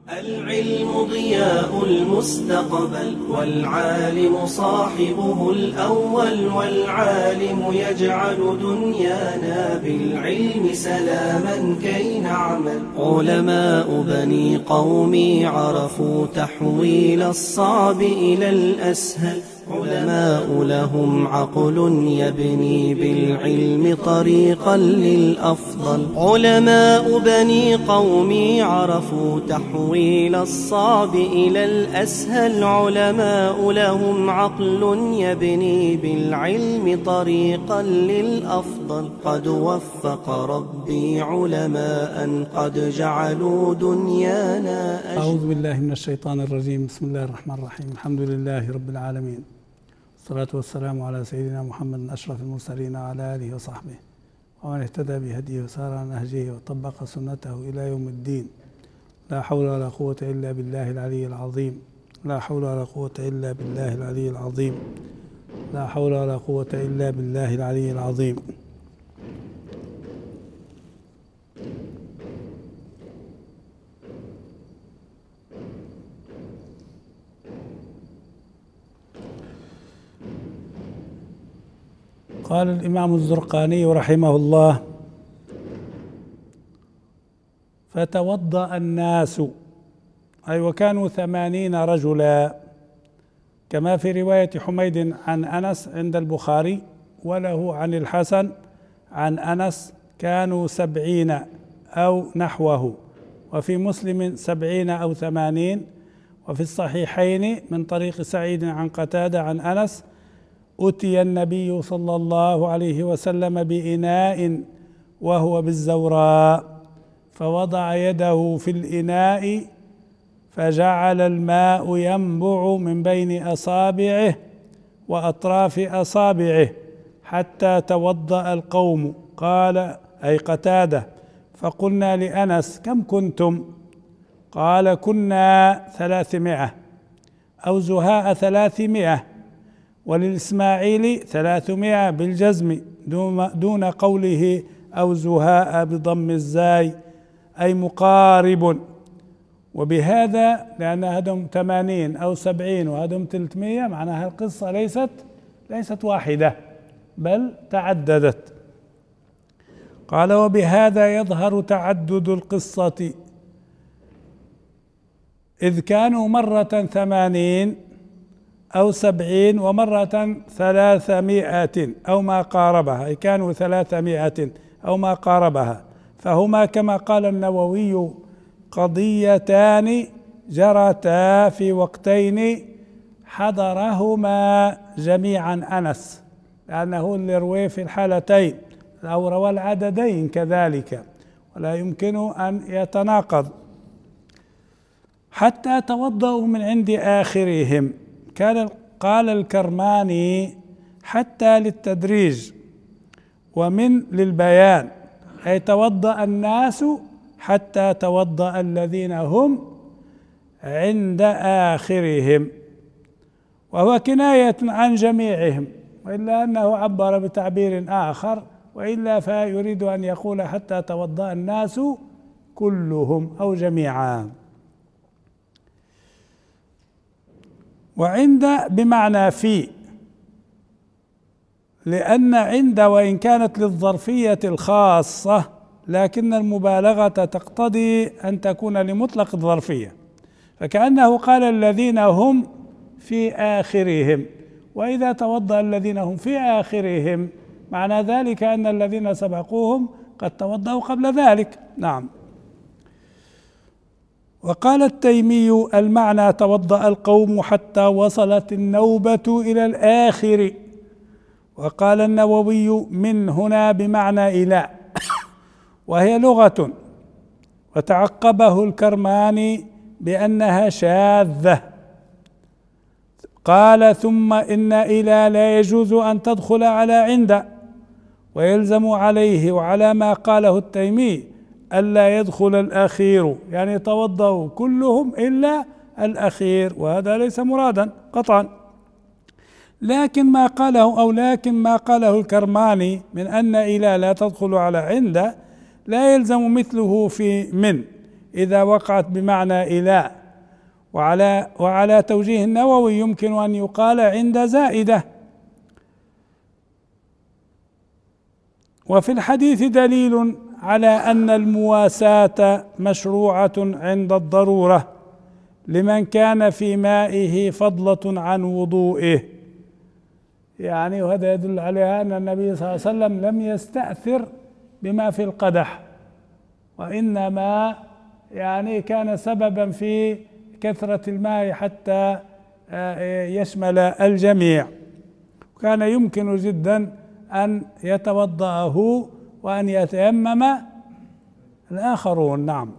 العلم ضياء المستقبل والعالم صاحبه الأول، والعالم يجعل دنيانا بالعلم سلاما كي نعمل. علماء بني قومي عرفوا تحويل الصعب إلى الأسهل، علماء لهم عقل يبني بالعلم طريقا للأفضل. علماء بني قومي عرفوا تحويل الصعب إلى الأسهل، علماء لهم عقل يبني بالعلم طريقا للأفضل. قد وفق ربي علماء قد جعلوا دنيانا أعوذ بالله من الشيطان الرجيم. بسم الله الرحمن الرحيم. الحمد لله رب العالمين، والصلاة والسلام على سيدنا محمد أشرف المرسلين وعلى آله وصحبه ومن اهتدى بهديه وسار على نهجه وطبق سنته إلى يوم الدين. لا حول ولا قوة إلا بالله العلي العظيم. لا حول ولا قوة إلا بالله العلي العظيم. لا حول ولا قوة إلا بالله العلي العظيم. قال الإمام الزرقاني رحمه الله: فتوضأ الناس، أي وكانوا 80 رجلا، كما في رواية حميد عن أنس عند البخاري، وله عن الحسن عن أنس كانوا 70 أو نحوه، وفي مسلم 70 أو 80، وفي الصحيحين من طريق سعيد عن قتادة عن أنس: أتي النبي صلى الله عليه وسلم بإناء وهو بالزوراء، فوضع يده في الإناء فجعل الماء ينبع من بين أصابعه وأطراف أصابعه حتى توضأ القوم. قال أي قتادة: فقلنا لأنس: كم كنتم؟ قال: كنا 300 أو زهاء 300، وللإسماعيلي 300 بالجزم دون قوله أو زهاء بضم الزاي، أي مقارب. وبهذا لأن هدم 80 أو 70 وهدم 300، معناها القصة ليست واحدة بل تعددت. قال: وبهذا يظهر تعدد القصة، إذ كانوا مرة 80 أو 70 ومرة 300 أو ما قاربها، أي كانوا 300 أو ما قاربها، فهما كما قال النووي قضيتان جرتا في وقتين حضرهما جميعا أنس، لأنه اللي روي في الحالتين أو روى العددين كذلك، ولا يمكن أن يتناقض. حتى توضأوا من عند آخرهم. قال الكرماني: حتى للتدريج، ومن للبيان، أي توضأ الناس حتى توضأ الذين هم عند آخرهم، وهو كناية عن جميعهم، وإلا أنه عبر بتعبير آخر، وإلا فيريد أن يقول حتى توضأ الناس كلهم أو جميعا. وعند بمعنى في، لأن عند وإن كانت للظرفية الخاصة لكن المبالغة تقتضي أن تكون لمطلق الظرفية، فكأنه قال الذين هم في آخرهم، وإذا توضأ الذين هم في آخرهم معنى ذلك أن الذين سبقوهم قد توضأوا قبل ذلك. نعم. وقال التيمي: المعنى توضأ القوم حتى وصلت النوبة إلى الآخر. وقال النووي: من هنا بمعنى إلى، وهي لغة. وتعقبه الكرماني بأنها شاذة. قال: ثم إن إلى لا يجوز أن تدخل على عند، ويلزم عليه وعلى ما قاله التيمي ألا يدخل الأخير، يعني توضأوا كلهم إلا الأخير، وهذا ليس مرادا قطعا. لكن ما قاله الكرماني من أن إلى لا تدخل على عند لا يلزم مثله في من، إذا وقعت بمعنى إلى. وعلى توجيه النووي يمكن أن يقال عند زائدة. وفي الحديث دليل على أن المواساة مشروعة عند الضرورة لمن كان في مائه فضلة عن وضوئه، يعني وهذا يدل على أن النبي صلى الله عليه وسلم لم يستأثر بما في القدح، وإنما يعني كان سببا في كثرة الماء حتى يشمل الجميع. وكان يمكن جدا أن يتوضأه وأن يتيمم الآخرون. نعم.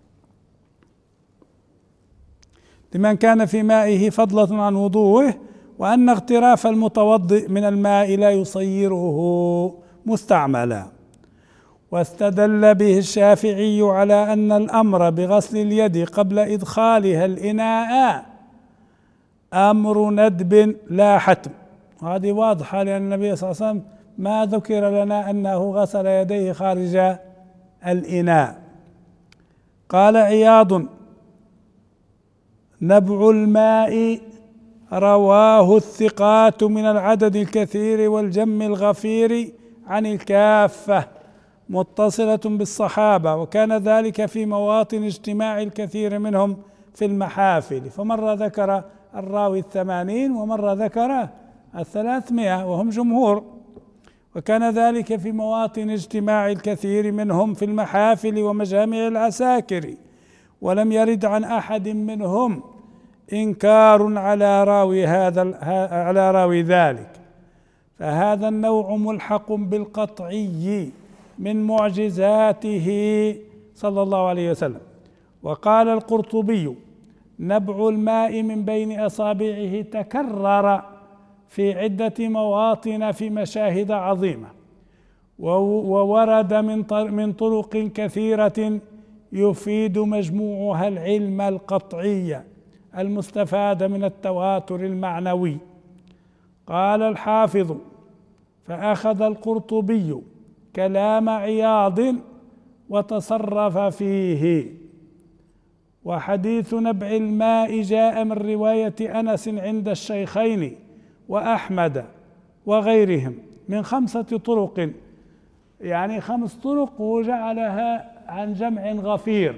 لمن كان في مائه فضلة عن وضوءه، وأن اغتراف المتوضئ من الماء لا يصيره مستعملا. واستدل به الشافعي على أن الأمر بغسل اليد قبل إدخالها الإناء أمر ندب لا حتم، وهذه واضحة لأن النبي صلى الله عليه وسلم ما ذكر لنا أنه غسل يديه خارج الإناء. قال عياض: نبع الماء رواه الثقات من العدد الكثير والجم الغفير عن الكافة متصلة بالصحابة، وكان ذلك في مواطن اجتماع الكثير منهم في المحافل، فمرة ذكر الراوي 80 ومرة ذكر 300 وهم جمهور. وكان ذلك في مواطن اجتماع الكثير منهم في المحافل ومجامع العساكر، ولم يرد عن أحد منهم إنكار على راوي ذلك، فهذا النوع ملحق بالقطعي من معجزاته صلى الله عليه وسلم. وقال القرطبي: نبع الماء من بين أصابعه تكرر في عدة مواطن في مشاهد عظيمة، وورد من طرق كثيرة يفيد مجموعها العلم القطعي المستفاد من التواتر المعنوي. قال الحافظ: فأخذ القرطبي كلام عياض وتصرف فيه. وحديث نبع الماء جاء من رواية أنس عند الشيخين وأحمد وغيرهم من 5 طرق، يعني 5 طرق وجعلها عن جمع غفير،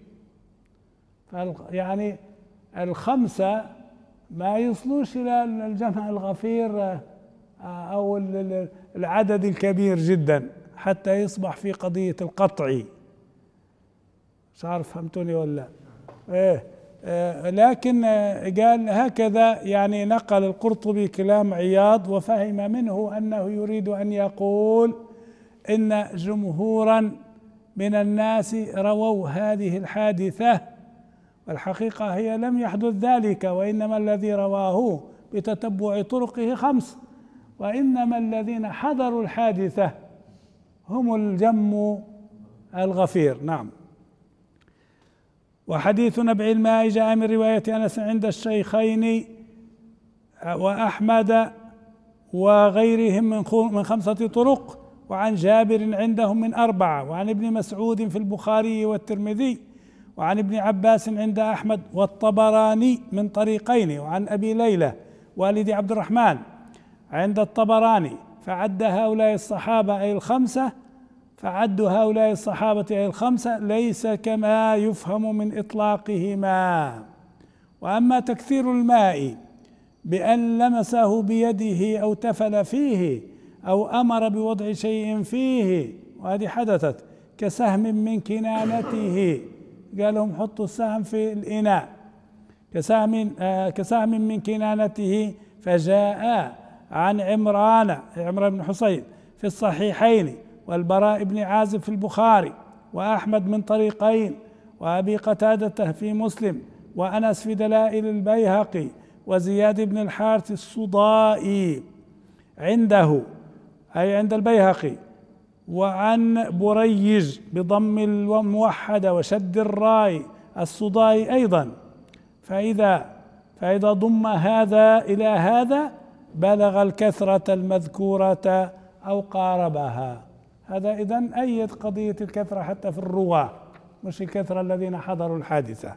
يعني 5 ما يصلوش إلى الجمع الغفير أو العدد الكبير جدا حتى يصبح في قضية القطعي. مش عارف فهمتوني ولا إيه؟ لكن قال هكذا، يعني نقل القرطبي كلام عياض وفهم منه أنه يريد أن يقول إن جمهورا من الناس رووا هذه الحادثة، والحقيقة هي لم يحدث ذلك، وإنما الذي رواه بتتبع طرقه 5، وإنما الذين حضروا الحادثة هم الجم الغفير. نعم. وحديث نبع الماء جاء من رواية أنس عند الشيخين وأحمد وغيرهم من 5 طرق، وعن جابر عندهم من 4، وعن ابن مسعود في البخاري والترمذي، وعن ابن عباس عند أحمد والطبراني من طريقين، وعن أبي ليلى والد عبد الرحمن عند الطبراني. فعد هؤلاء الصحابة أي 5، فعد هؤلاء الصحابة أي 5 ليس كما يفهم من إطلاقهما. وأما تكثير الماء بأن لمسه بيده أو تفل فيه أو أمر بوضع شيء فيه، وهذه حدثت كسهم من كنانته، قال لهم حطوا السهم في الإناء، كسهم من كنانته. فجاء عن عمران بن حصين في الصحيحين، والبراء بن عازب في البخاري، وأحمد من طريقين، وأبي قتادة في مسلم، وأنس في دلائل البيهقي، وزياد بن الحارث الصدائي عنده أي عند البيهقي، وعن بريج بضم الموحدة وشد الراء الصدائي أيضا. فإذا ضم هذا إلى هذا بلغ الكثرة المذكورة أو قاربها. هذا إذن أيد قضية الكثرة حتى في الرواة. مش الكثرة الذين حضروا الحادثة.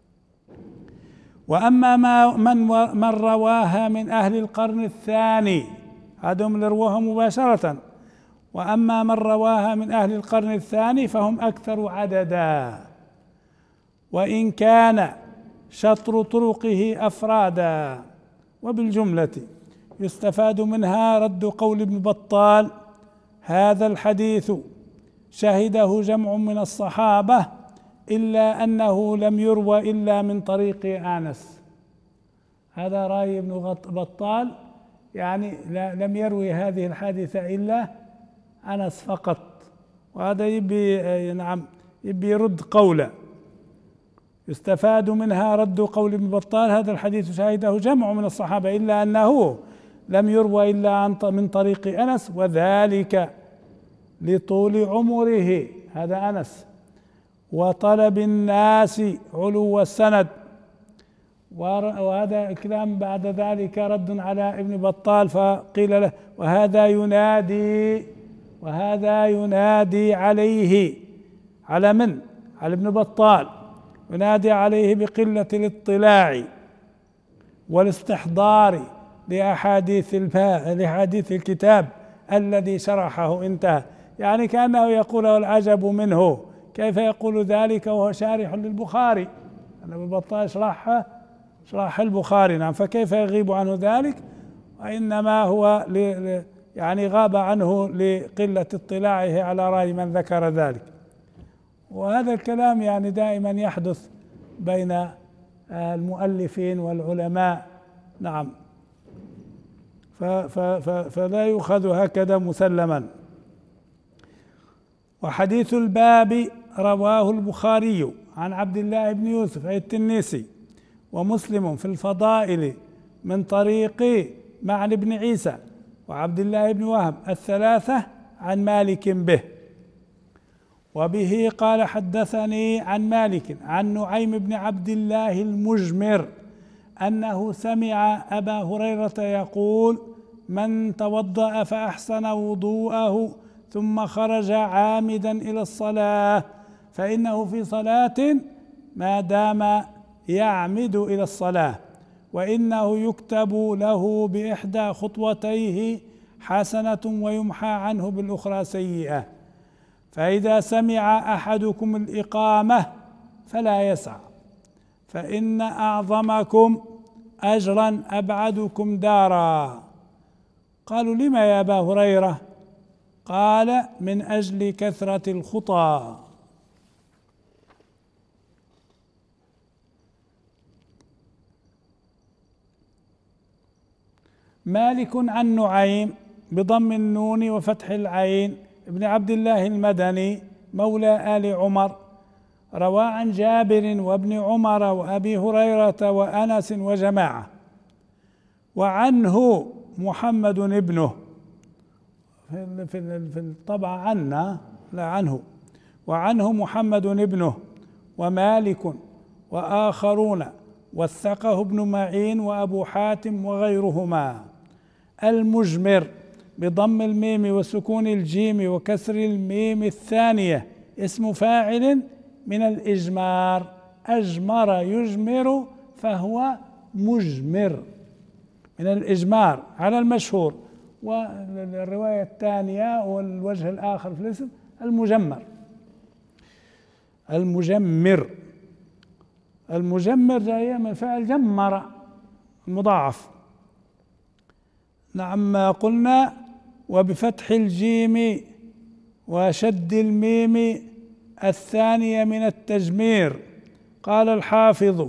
وأما من رواها من أهل القرن الثاني، هذهم اللي رواها مباشرة، وأما من رواها من أهل القرن الثاني فهم أكثر عددا، وإن كان شطر طرقه أفرادا. وبالجملة يستفاد منها رد قول ابن بطال: هذا الحديث شهده جمع من الصحابة إلا أنه لم يروى إلا من طريق أنس. هذا رأي ابن بطال، يعني لم يروي هذه الحادثة إلا أنس فقط. وهذا يبي يرد قوله. يستفاد منها رد قول ابن بطال: هذا الحديث شهده جمع من الصحابة إلا أنه لم يروى إلا من طريق أنس، وذلك لطول عمره، هذا أنس، وطلب الناس علو السند. وهذا الكلام بعد ذلك رد على ابن بطال، فقيل له: وهذا ينادي عليه، على من؟ على ابن بطال، ينادي عليه بقلة الاطلاع والاستحضار لأحاديث الكتاب الذي شرحه. انتهى. يعني كأنه يقول: والعجب منه كيف يقول ذلك وهو شارح للبخاري؟ أن ابن بطال شرح البخاري، نعم، فكيف يغيب عنه ذلك؟ وإنما هو يعني غاب عنه لقلة اطلاعه على رأي من ذكر ذلك. وهذا الكلام يعني دائما يحدث بين المؤلفين والعلماء، نعم، فلا يؤخذ هكذا مسلما. وحديث الباب رواه البخاري عن عبد الله بن يوسف التنيسي ومسلم في الفضائل من طريق معن بن عيسى وعبد الله بن وهب الثلاثة عن مالك به. وبه قال: حدثني عن مالك عن نعيم بن عبد الله المجمر أنه سمع أبا هريرة يقول: من توضأ فأحسن وضوءه ثم خرج عامدا إلى الصلاة فإنه في صلاة ما دام يعمد إلى الصلاة، وإنه يكتب له بإحدى خطوتيه حسنة ويمحى عنه بالأخرى سيئة. فإذا سمع أحدكم الإقامة فلا يسع، فإن أعظمكم أجرا أبعدكم دارا. قالوا: لما يا أبا هريرة؟ قال: من أجل كثرة الخطى. مالك عن نعيم بضم النون وفتح العين ابن عبد الله المدني مولى آل عمر، روى عن جابر وابن عمر وأبي هريرة وأنس وجماعة، وعنه محمد ابنه، في الطبع عنا لا عنه، وعنه محمد ابنه ومالك وآخرون، وثقه ابن معين وأبو حاتم وغيرهما. المجمر بضم الميم وسكون الجيم وكسر الميم الثانية اسم فاعل من الإجمار، أجمر يجمر فهو مجمر من الإجمار على المشهور. والرواية الثانية والوجه الآخر في الاسم المجمر جاية من فعل جمر المضاعف، نعم. قلنا وبفتح الجيم وشد الميم الثانية من التجمير. قال الحافظ: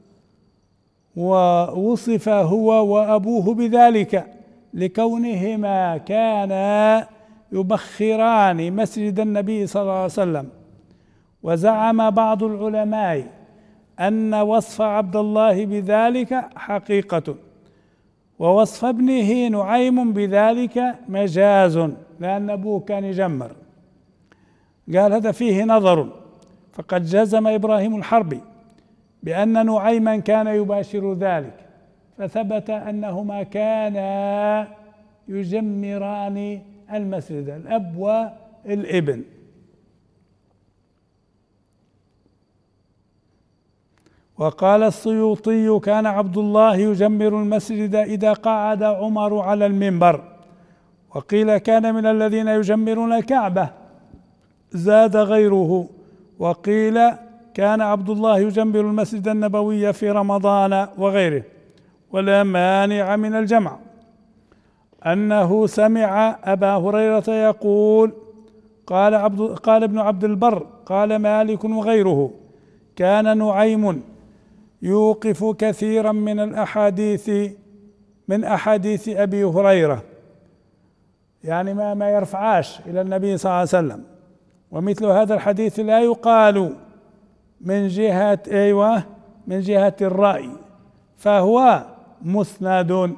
ووصف هو وأبوه بذلك لكونهما كانا يبخران مسجد النبي صلى الله عليه وسلم. وزعم بعض العلماء أن وصف عبد الله بذلك حقيقة، ووصف ابنه نعيم بذلك مجاز، لأن أبوه كان يجمر. قال: هذا فيه نظر، فقد جزم إبراهيم الحربي بأن نعيما كان يباشر ذلك، فثبت أنهما كانا يجمران المسجد، الأب والابن. وقال السيوطي: كان عبد الله يجمر المسجد إذا قعد عمر على المنبر. وقيل: كان من الذين يجمرون الكعبة. زاد غيره وقيل: كان عبد الله يجمر المسجد النبوي في رمضان وغيره. ولا مانع من الجمع أنه سمع أبا هريرة يقول: قال ابن عبد البر قال مالك وغيره: كان نعيم يوقف كثيرا من أحاديث أبي هريرة، يعني ما يرفعاش إلى النبي صلى الله عليه وسلم. ومثل هذا الحديث لا يقال من جهة الرأي، فهو مسند،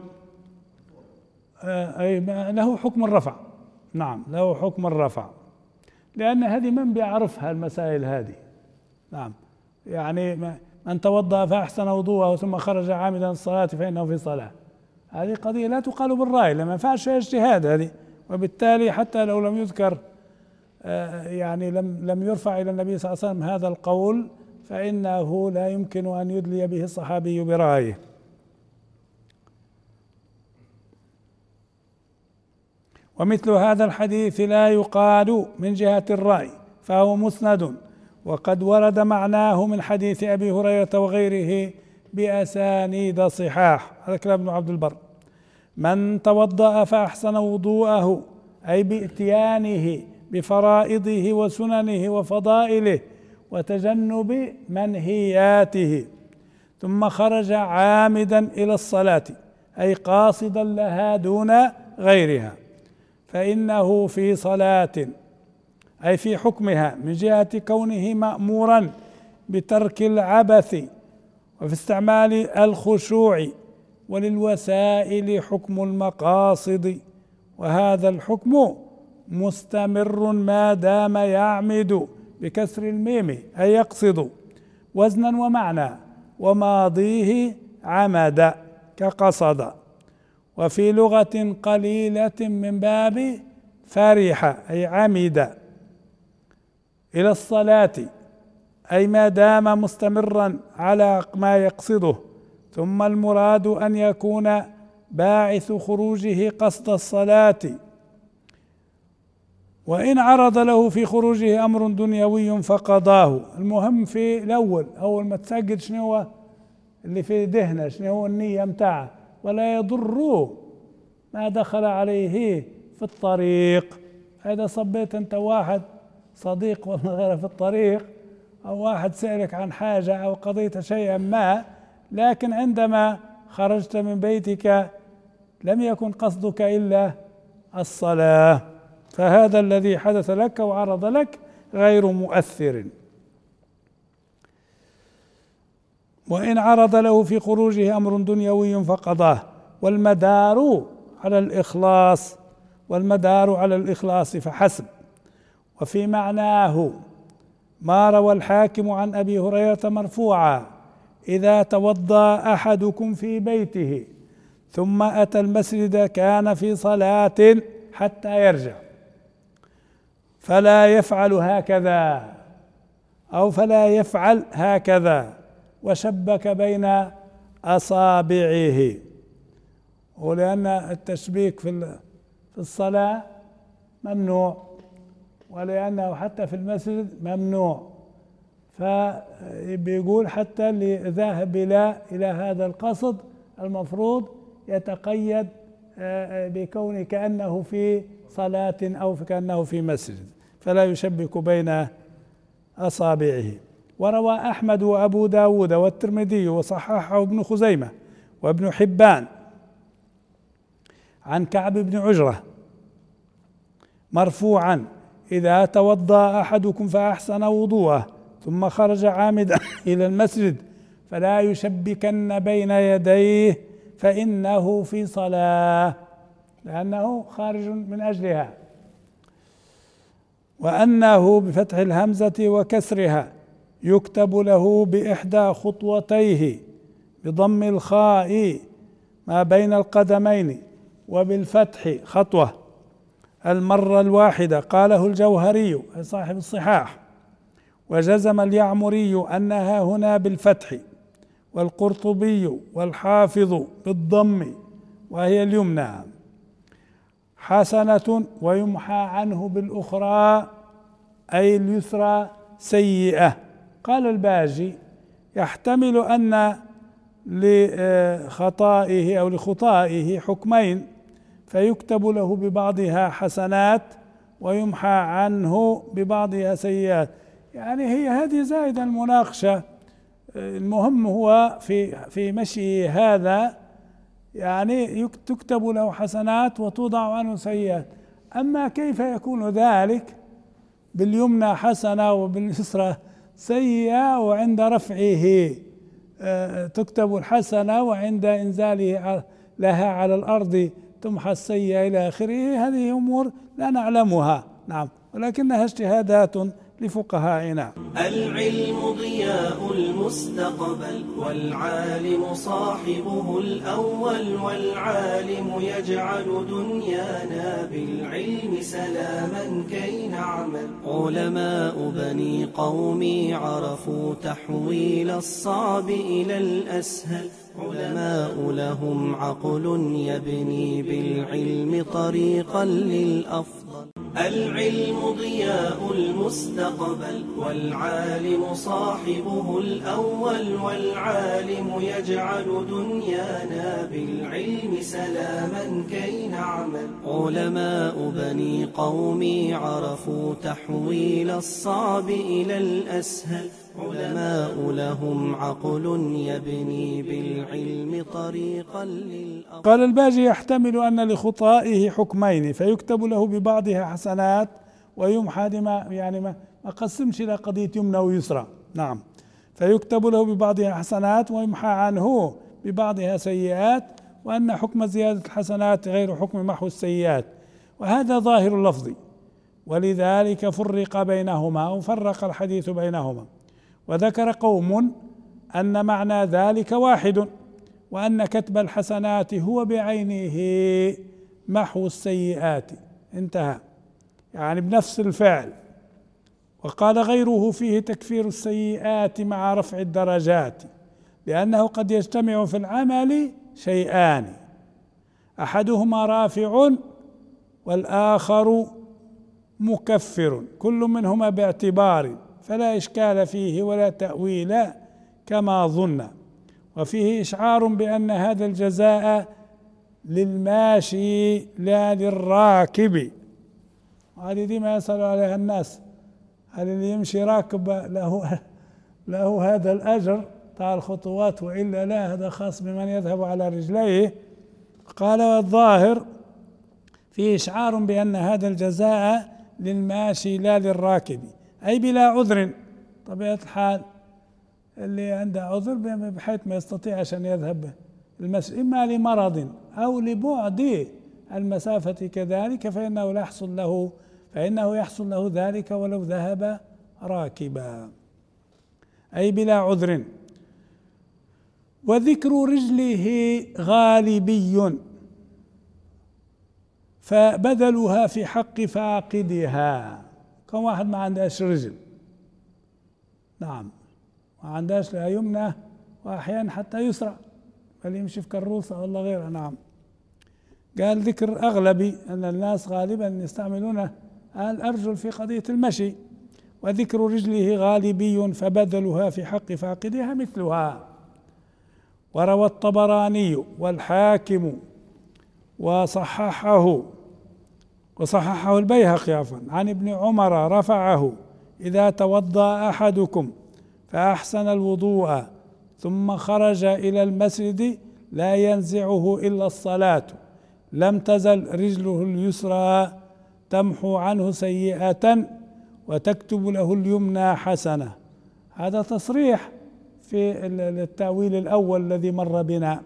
أي له حكم الرفع. نعم، له حكم الرفع، لأن هذه من بيعرفها المسائل هذه. نعم، يعني من توضأ فأحسن وضوءه ثم خرج عامدا الصلاة فإنه في صلاة، هذه قضية لا تقال بالرأي، لما ينفعش فيها اجتهاد هذه. وبالتالي حتى لو لم يذكر يعني لم يرفع إلى النبي صلى الله عليه وسلم هذا القول، فإنه لا يمكن أن يدلي به الصحابي برأيه. ومثل هذا الحديث لا يقال من جهة الرأي، فهو مسند، وقد ورد معناه من حديث أبي هريرة وغيره بأسانيد صحاح. هذا كلام ابن عبد البر. من توضأ فأحسن وضوءه، أي بإتيانه بفرائضه وسننه وفضائله وتجنب منهياته، ثم خرج عامدا إلى الصلاة، أي قاصدا لها دون غيرها، فإنه في صلاة، أي في حكمها من جهة كونه مأمورا بترك العبث وفي استعمال الخشوع. وللوسائل حكم المقاصد، وهذا الحكم مستمر ما دام يعمد بكسر الميم، أي يقصد، وزنا ومعنى، وماضيه عمد كقصد. وفي لغة قليلة من باب فرح، أي عمد إلى الصلاة، أي ما دام مستمرا على ما يقصده. ثم المراد أن يكون باعث خروجه قصد الصلاة. وإن عرض له في خروجه أمر دنيوي فقضاه. المهم في الأول، أول ما تسجل شنو هو اللي في ذهنه، شنو هو النية متاعه، ولا يضر ما دخل عليه في الطريق. إذا صبيت أنت واحد صديق ولا غيره في الطريق، أو واحد سألك عن حاجة أو قضيت شيئا ما، لكن عندما خرجت من بيتك لم يكن قصدك إلا الصلاة، فهذا الذي حدث لك وعرض لك غير مؤثر. وإن عرض له في خروجه أمر دنيوي فقضاه. والمدار على الإخلاص فحسب. وفي معناه ما روى الحاكم عن أبي هريرة مرفوعا: إذا توضأ أحدكم في بيته ثم أتى المسجد كان في صلاة حتى يرجع، فلا يفعل هكذا، وشبك بين أصابعه. ولأن التشبيك في الصلاة ممنوع، ولأنه حتى في المسجد ممنوع، فبيقول حتى اللي ذاهب إلى هذا القصد المفروض يتقيد بكونه كأنه في صلاة أو كأنه في مسجد، فلا يشبك بين أصابعه. وروى أحمد وأبو داود والترمذي وصححه ابن خزيمة وابن حبان عن كعب بن عجرة مرفوعا: إذا توضأ أحدكم فأحسن وضوءه ثم خرج عامدا إلى المسجد فلا يشبكن بين يديه فإنه في صلاة، لأنه خارج من أجلها. وأنه بفتح الهمزة وكسرها يكتب له بإحدى خطوتيه بضم الخاء ما بين القدمين وبالفتح خطوة المرة الواحدة. قاله الجوهري صاحب الصحاح، وجزم اليعمري أنها هنا بالفتح، والقرطبي والحافظ بالضم وهي اليمنى حسنة ويمحى عنه بالأخرى أي اليسرى سيئة. قال الباجي يحتمل أن لخطائه أو لخطائه حكمين، فيكتب له ببعضها حسنات ويمحى عنه ببعضها سيئات. يعني هي هذه زائدة المناقشة، المهم هو في مشي هذا يعني تكتب له حسنات وتوضع عنه سيئات. أما كيف يكون ذلك باليمنى حسنة وباليسرى سيئة، وعند رفعه تكتب الحسنة وعند إنزاله لها على الأرض تمحى السيئة إلى آخره؟ هذه أمور لا نعلمها، نعم، ولكنها اجتهادات لفقهائنا. العلم ضياء المستقبل والعالم صاحبه الأول، والعالم يجعل دنيانا بالعلم سلاما كي نعمل. علماء بني قومي عرفوا تحويل الصعب إلى الأسهل، علماء لهم عقل يبني بالعلم طريقا للأفضل. العلم ضياء المستقبل والعالم صاحبه الأول، والعالم يجعل دنيانا بالعلم سلاما كي نعمل. علماء بني قومي عرفوا تحويل الصعب إلى الأسهل، علماء لهم عقل يبني بالعلم طريقا للأفضل. قال الباجي يحتمل أن لخطائه حكمين، فيكتب له ببعضها حسنات ويمحى يعني ما قسمش إلى قضية يمنى ويسرى، نعم، فيكتب له ببعضها حسنات ويمحى عنه ببعضها سيئات، وأن حكم زيادة الحسنات غير حكم محو السيئات، وهذا ظاهر اللفظ، ولذلك فرق بينهما وفرق الحديث بينهما. وذكر قوم أن معنى ذلك واحد، وأن كتب الحسنات هو بعينه محو السيئات، انتهى، يعني بنفس الفعل. وقال غيره فيه تكفير السيئات مع رفع الدرجات، لأنه قد يجتمع في العمل شيئان، أحدهما رافع والآخر مكفر، كل منهما باعتبار، فلا إشكال فيه ولا تأويل كما ظن. وفيه إشعار بأن هذا الجزاء للماشي لا للراكب، وهذه دي ما يسأل عليها الناس، هل اللي يمشي راكب له هذا الأجر بتاع الخطوات وإلا لا؟ هذا خاص بمن يذهب على رجليه. قال والظاهر فيه إشعار بأن هذا الجزاء للماشي لا للراكب، أي بلا عذر، طبيعة الحال اللي عنده عذر بحيث ما يستطيعش أن يذهب المسجد إما لمرض أو لبعد المسافة كذلك، فإنه يحصل له ذلك ولو ذهب راكبا، أي بلا عذر. وذكر رجله غالبي، فبدلها في حق فاقدها. كم واحد ما عندهاش رجل، نعم، ما عندهاش لا يمنى وأحيانا حتى يسرى، بل يمشي في كروسة ولا غيرها، نعم. قال ذكر أغلبي أن الناس غالبا يستعملون الأرجل في قضية المشي. وذكر رجله غالبي فبدلها في حق فاقدها مثلها. وروى الطبراني والحاكم وصححه البيهقي عفوا عن ابن عمر رفعه: إذا توضأ أحدكم فأحسن الوضوء ثم خرج إلى المسجد لا ينزعه إلا الصلاة لم تزل رجله اليسرى تمحو عنه سيئة وتكتب له اليمنى حسنة. هذا تصريح في التأويل الأول الذي مر بنا.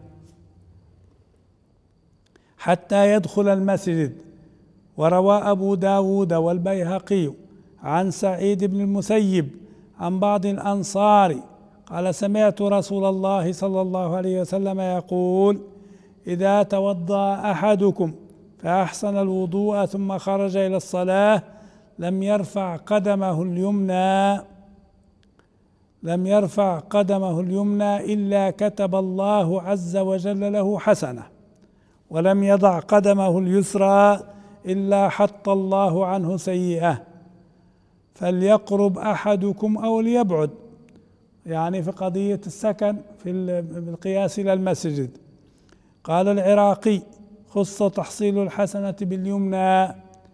حتى يدخل المسجد. وروى أبو داود والبيهقي عن سعيد بن المسيب عن بعض الأنصار قال: سمعت رسول الله صلى الله عليه وسلم يقول: إذا توضأ أحدكم فأحسن الوضوء ثم خرج إلى الصلاة لم يرفع قدمه اليمنى لم يرفع قدمه اليمنى إلا كتب الله عز وجل له حسنة، ولم يضع قدمه اليسرى إلا حط الله عنه سيئة، فليقرب أحدكم أو ليبعد، يعني في قضية السكن بالقياس إلى المسجد. قال العراقي: خص تحصيل الحسنة باليمنى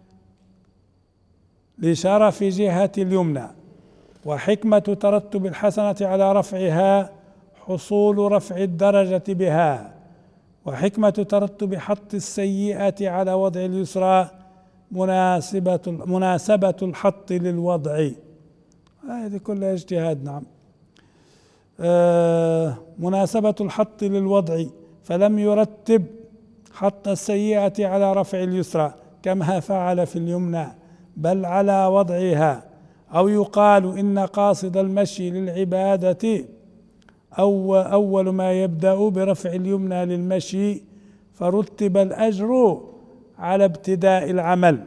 لشرف جهة اليمنى، وحكمة ترتب الحسنة على رفعها حصول رفع الدرجة بها، وحكمة ترتب حط السيئة على وضع اليسرى مناسبة الحط للوضع. هذه كلها اجتهاد. نعم. مناسبة الحط للوضع، فلم يرتب حط السيئة على رفع اليسرى كما فعل في اليمنى، بل على وضعها. أو يقال إن قاصد المشي للعبادة أول ما يبدأ برفع اليمنى للمشي، فرتب الأجر على ابتداء العمل.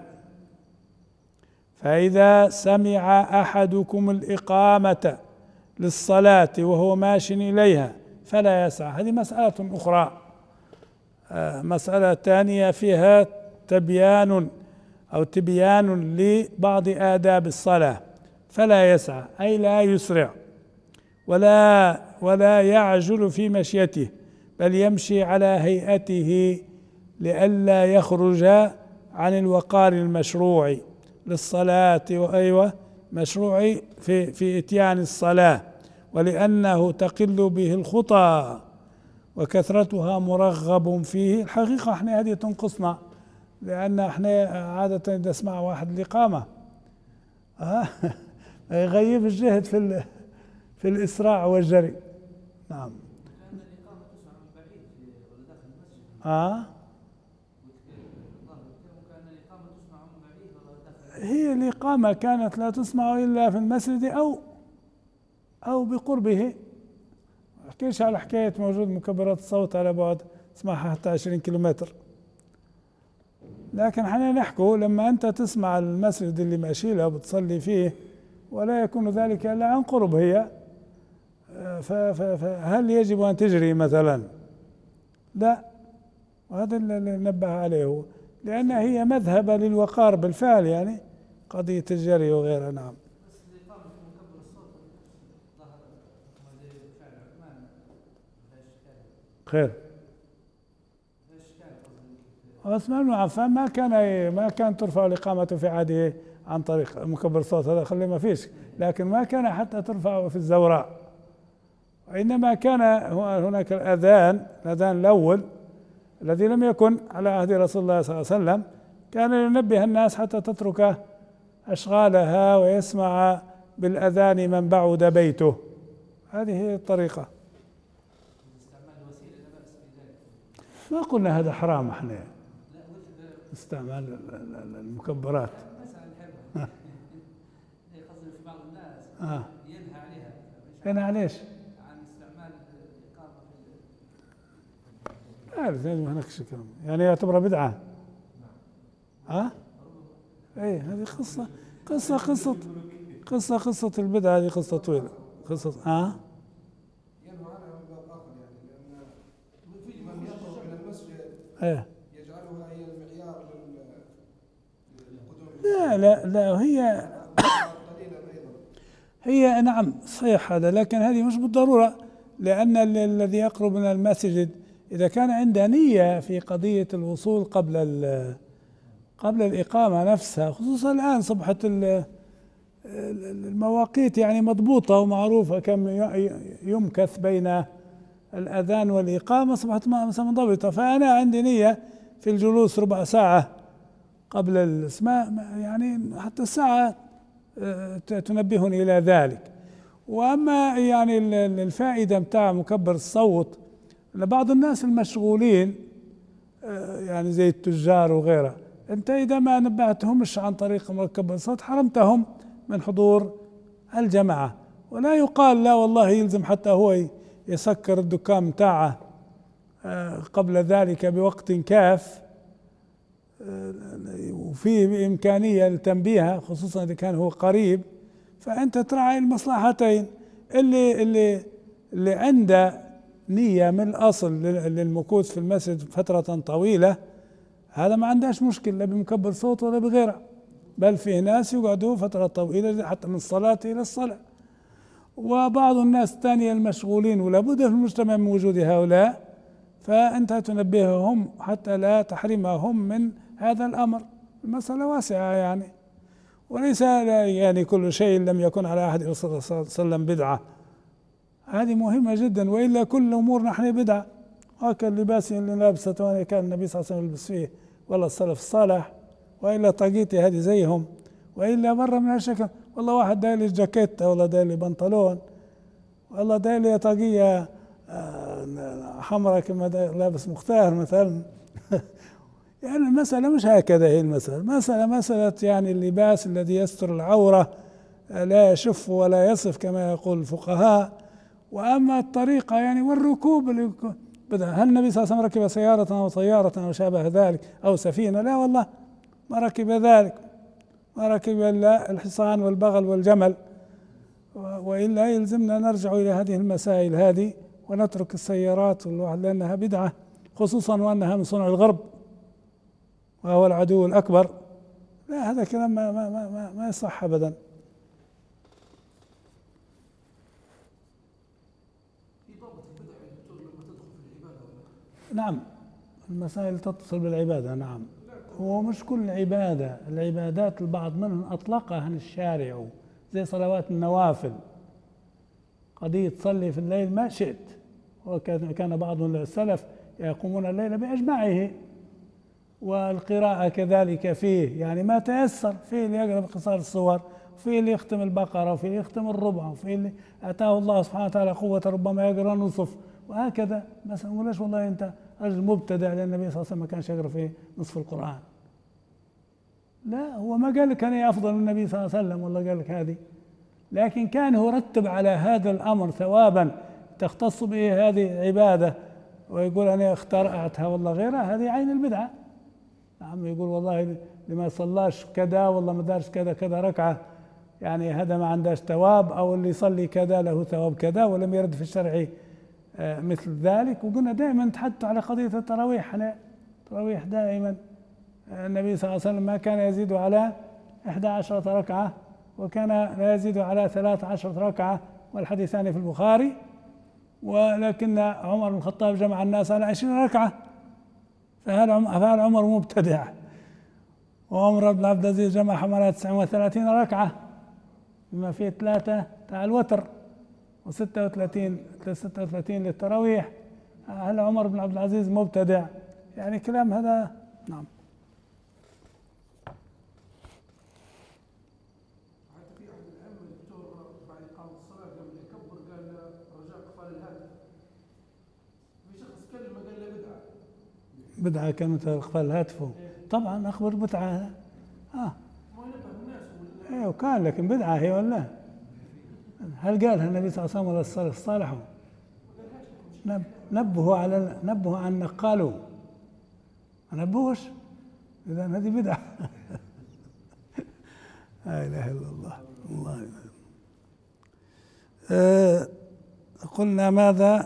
فإذا سمع أحدكم الإقامة للصلاة وهو ماش إليها فلا يسعى. هذه مسألة أخرى، مسألة ثانية فيها تبيان لبعض آداب الصلاة. فلا يسعى أي لا يسرع ولا يعجل في مشيته، بل يمشي على هيئته لئلا يخرج عن الوقار المشروع للصلاة، وأيوة مشروع في إتيان الصلاة، ولأنه تقل به الخطى وكثرتها مرغب فيه. الحقيقة احنا هذه تنقصنا، لأن احنا عادة نسمع واحد الإقامة يغيب الجهد في الإسراع والجري. نعم. هي الإقامة كانت لا تسمع إلا في المسجد أو بقربه. احكيش على حكاية موجود مكبرات الصوت على بعد تسمعها حتى 20 كيلومتر، لكن احنا نحكوا لما أنت تسمع المسجد اللي ماشي له بتصلي فيه ولا يكون ذلك إلا عن قرب هي، فهل يجب أن تجري مثلا؟ لا، وهذا اللي نبه عليه، لأن هي مذهبة للوقار بالفعل، يعني قضية الجري وغيرها. نعم. خير. عثمان بن عفان ما كان ترفع الإقامة في عهده عن طريق مكبر الصوت، هذا خلي ما فيش، لكن ما كان حتى ترفع في الزوراء، وإنما كان هناك الأذان الأول الذي لم يكن على عهد رسول الله صلى الله عليه وسلم، كان ينبه الناس حتى تترك أشغالها ويسمع بالأذان من بعد بيته. هذه هي الطريقة. ما قلنا هذا حرام احنا استعمال المكبرات. ينهى عليها. ينهى على ايش؟ عن استعمال الإقامة لازم هناك شكل، يعني يعتبر بدعة. ايه هذه قصة البدعة، هذه قصة طويلة، قصة ينهى عنها من باب آخر، يعني لأن من يخرج من المسجد يجعلها هي المعيار للقدوم. لا هي نعم صحيح هذا، لكن هذه مش بالضرورة، لأن الذي يقرب من المسجد إذا كان عنده نية في قضية الوصول قبل الإقامة نفسها، خصوصا الآن صبحت المواقيت يعني مضبوطة ومعروفة كم يمكث بين الأذان والإقامة، صبحت منضبطة. فأنا عندي نية في الجلوس ربع ساعة قبل الإسماء، يعني حتى الساعة تنبهني إلى ذلك. وأما يعني الفائدة متاع مكبر الصوت لبعض الناس المشغولين، يعني زي التجار وغيره، أنت إذا ما نبهتهمش عن طريق مكبر الصوت حرمتهم من حضور الجماعة. ولا يقال لا والله يلزم حتى هو يسكر الدكان متاعه قبل ذلك بوقت كاف، وفيه إمكانية لتنبيهه خصوصا إذا كان هو قريب، فأنت تراعي المصلحتين، اللي عنده نية من الأصل للمكوث في المسجد فترة طويلة، هذا ما عندهاش مشكلة لا بمكبر صوت ولا بغيره، بل فيه ناس يقعدوا فترة طويلة حتى من الصلاة إلى الصلاة. وبعض الناس الثانية المشغولين ولا بد في المجتمع من وجود هؤلاء، فأنت تنبههم حتى لا تحرمهم من هذا الأمر. المسألة واسعة يعني، وليس يعني كل شيء لم يكن على عهد الرسول صلى الله عليه وسلم بدعة، هذه مهمة جدا، وإلا كل أمور نحن بدعة. هكذا اللباس اللي لابسته وأنا كان النبي صلى الله عليه وسلم يلبس فيه والله السلف الصالح، وإلا طاقيتي هذه زيهم، وإلا برا من هالشكل. والله واحد داير لي جاكيت والله داير لي بنطلون والله داير لي طاقية حمراء كما لابس مختار مثلا يعني المسألة مش هكذا، هي مسألة يعني اللباس الذي يستر العورة لا يشف ولا يصف كما يقول الفقهاء. وأما الطريقة يعني والركوب هل النبي صلى الله عليه وسلم ركب سيارة أو طيارة أو شابه ذلك أو سفينة؟ لا والله ما ركب ذلك، ما ركب إلا الحصان والبغل والجمل. وإلا يلزمنا نرجع إلى هذه المسائل هذه ونترك السيارات لأنها بدعة، خصوصا وأنها من صنع الغرب وهو العدو الأكبر. لا هذا كلام ما يصح أبدا. نعم المسائل تتصل بالعبادة، نعم. هو مش كل عبادة، العبادات البعض منهم أطلقها عن الشارع زي صلوات النوافل، قضية تصلي في الليل ما شئت، وكان بعض السلف يقومون الليل بأجمعه، والقراءة كذلك فيه يعني ما تيسر، فيه اللي يقرأ بقصار الصور، وفيه اللي يختم البقرة، وفيه اللي يختم الربع، وفيه اللي أتاه الله سبحانه وتعالى قوة ربما يقرأ نصف وهكذا. بس ما نقولش والله أنت رجل مبتدع لأن النبي صلى الله عليه وسلم ما كانش يقرأ فيه نصف القرآن. لا هو ما قال لك أنا أفضل من النبي صلى الله عليه وسلم والله قال لك هذه، لكن كان هو رتب على هذا الأمر ثوابا تختص به هذه عبادة، ويقول أنا اخترعتها والله غيرها، هذه عين البدعة. نعم يقول والله اللي ما صلاش كذا والله ما دارش كذا كذا ركعة يعني هذا ما عندهاش ثواب، أو اللي يصلي كذا له ثواب كذا، ولم يرد في الشرع مثل ذلك. وقلنا دائما نتحدث على قضية التراويح، التراويح دائما النبي صلى الله عليه وسلم ما كان يزيد على 11 ركعة، وكان لا يزيد على 13 ركعة، والحديثان في البخاري. ولكن عمر بن الخطاب جمع الناس على 20 ركعة، فهل عمر مبتدع؟ وعمر بن عبد العزيز جمع على 39 ركعة بما فيه 3 تاع الوتر و36 للتراويح. هل عمر بن عبد العزيز مبتدع؟ يعني كلام هذا. نعم. حتى في احد الائمه الدكتور بعد اقامه الصلاه قبل يكبر قال رجاء اقفال الهاتف. في شخص كلمه قال له بدعه كلمه اقفال الهاتف. طبعا اخبر بدعه. ما ينبه الناس ايه وكان لكن بدعه هي ولا؟ هل قالها النبي صلى الله عليه وسلم ولا السلف الصالح؟ نبهوا عن نقالوا، ما نبهوش، اذا هذه بدعه. لا اله الا الله. الله قلنا ماذا؟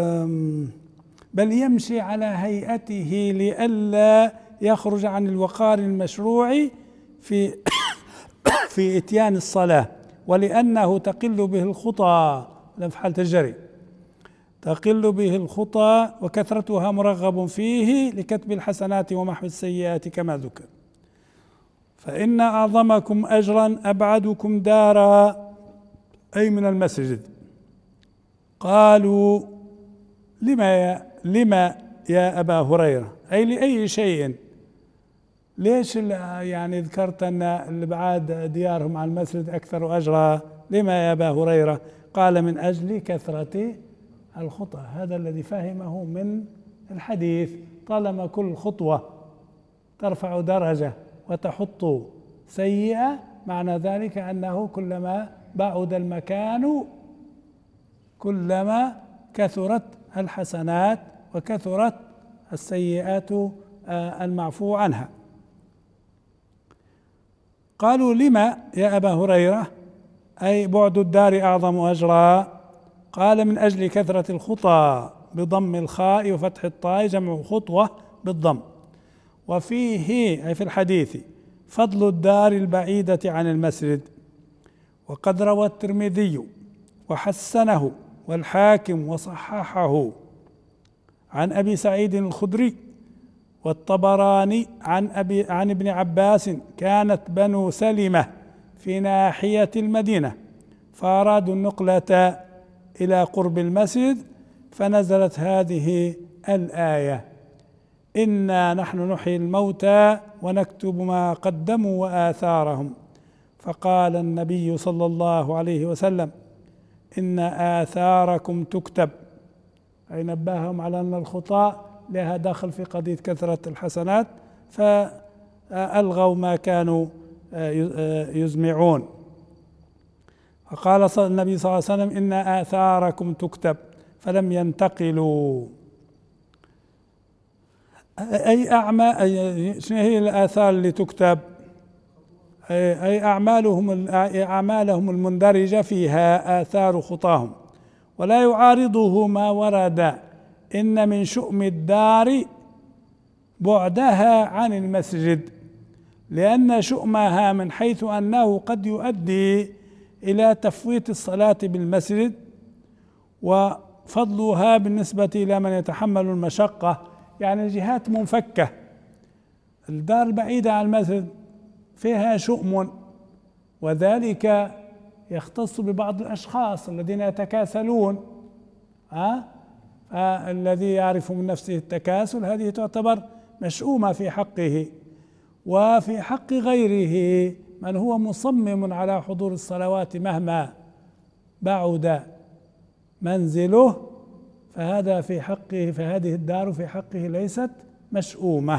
بل يمشي على هيئته لئلا يخرج عن الوقار المشروع في إتيان الصلاة، ولأنه تقل به الخطى، في حالة الجري تقل به الخطى وكثرتها مرغب فيه لكتب الحسنات ومحو السيئات كما ذكر. فإن أعظمكم أجرا أبعدكم دارا، أي من المسجد. قالوا لما يا أبا هريرة، أي لأي شيء؟ ليش يعني ذكرت أن الابعاد ديارهم عن المسجد أكثر أجرا؟ لما يا أبا هريرة؟ قال من أجل كثرة الخطى. هذا الذي فهمه من الحديث، طالما كل خطوة ترفع درجة وتحط سيئة، معنى ذلك أنه كلما بعد المكان كلما كثرت الحسنات وكثرت السيئات المعفو عنها. قالوا لما يا أبا هريرة؟ أي بعد الدار أعظم أجرا؟ قال من أجل كثرة الخطى بضم الخاء وفتح الطاء جمع خطوة بالضم. وفيه أي في الحديث فضل الدار البعيدة عن المسجد. وقد روى الترمذي وحسنه والحاكم وصححه عن أبي سعيد الخدري والطبراني عن ابن عباس كانت بنو سلمة في ناحية المدينة فأرادوا النقلة إلى قرب المسجد فنزلت هذه الآية: إنا نحن نحيي الموتى ونكتب ما قدموا وآثارهم. فقال النبي صلى الله عليه وسلم: إن آثاركم تكتب، أي نبههم على أن الخطأ لها دخل في قضية كثرة الحسنات فألغوا ما كانوا يزمعون. فقال النبي صلى الله عليه وسلم: إن آثاركم تكتب، فلم ينتقلوا. أي شنو هي الآثار اللي تكتب؟ أي أعمالهم المندرجة فيها آثار خطاهم. ولا يعارضه ما ورد إن من شؤم الدار بعدها عن المسجد، لأن شؤمها من حيث أنه قد يؤدي إلى تفويت الصلاة بالمسجد، وفضلها بالنسبة إلى من يتحمل المشقة، يعني جهات منفكة. الدار البعيدة عن المسجد فيها شؤم، وذلك يختص ببعض الأشخاص الذين يتكاسلون. الذي يعرف من نفسه التكاسل هذه تعتبر مشؤومة في حقه. وفي حق غيره من هو مصمم على حضور الصلوات مهما بعد منزله، فهذا في حقه، فهذه الدار في حقه ليست مشؤومة.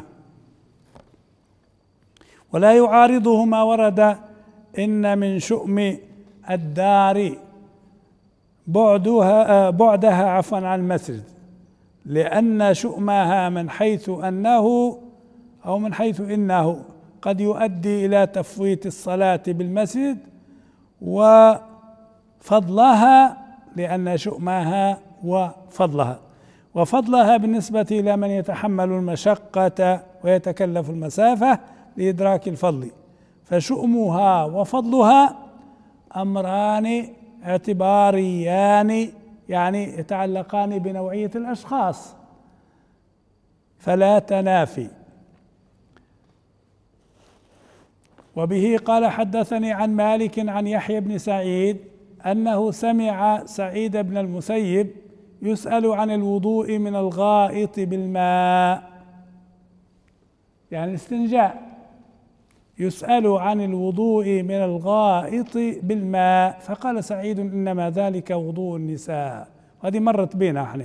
ولا يعارضه ما ورد إن من شؤم الدار بعدها عن المسجد، لأن شؤمها من حيث أنه أو من حيث إنه قد يؤدي إلى تفويت الصلاة بالمسجد، وفضلها لأن شؤمها وفضلها بالنسبة إلى من يتحمل المشقة ويتكلف المسافة لإدراك الفضل. فشؤمها وفضلها أمران اعتباريان، يعني يتعلقان بنوعية الأشخاص فلا تنافي. وبه قال حدثني عن مالك عن يحيى بن سعيد أنه سمع سعيد بن المسيب يسأل عن الوضوء من الغائط بالماء، يعني الاستنجاء، يسأل عن الوضوء من الغائط بالماء، فقال سعيد: إنما ذلك وضوء النساء. هذه مرت بنا احنا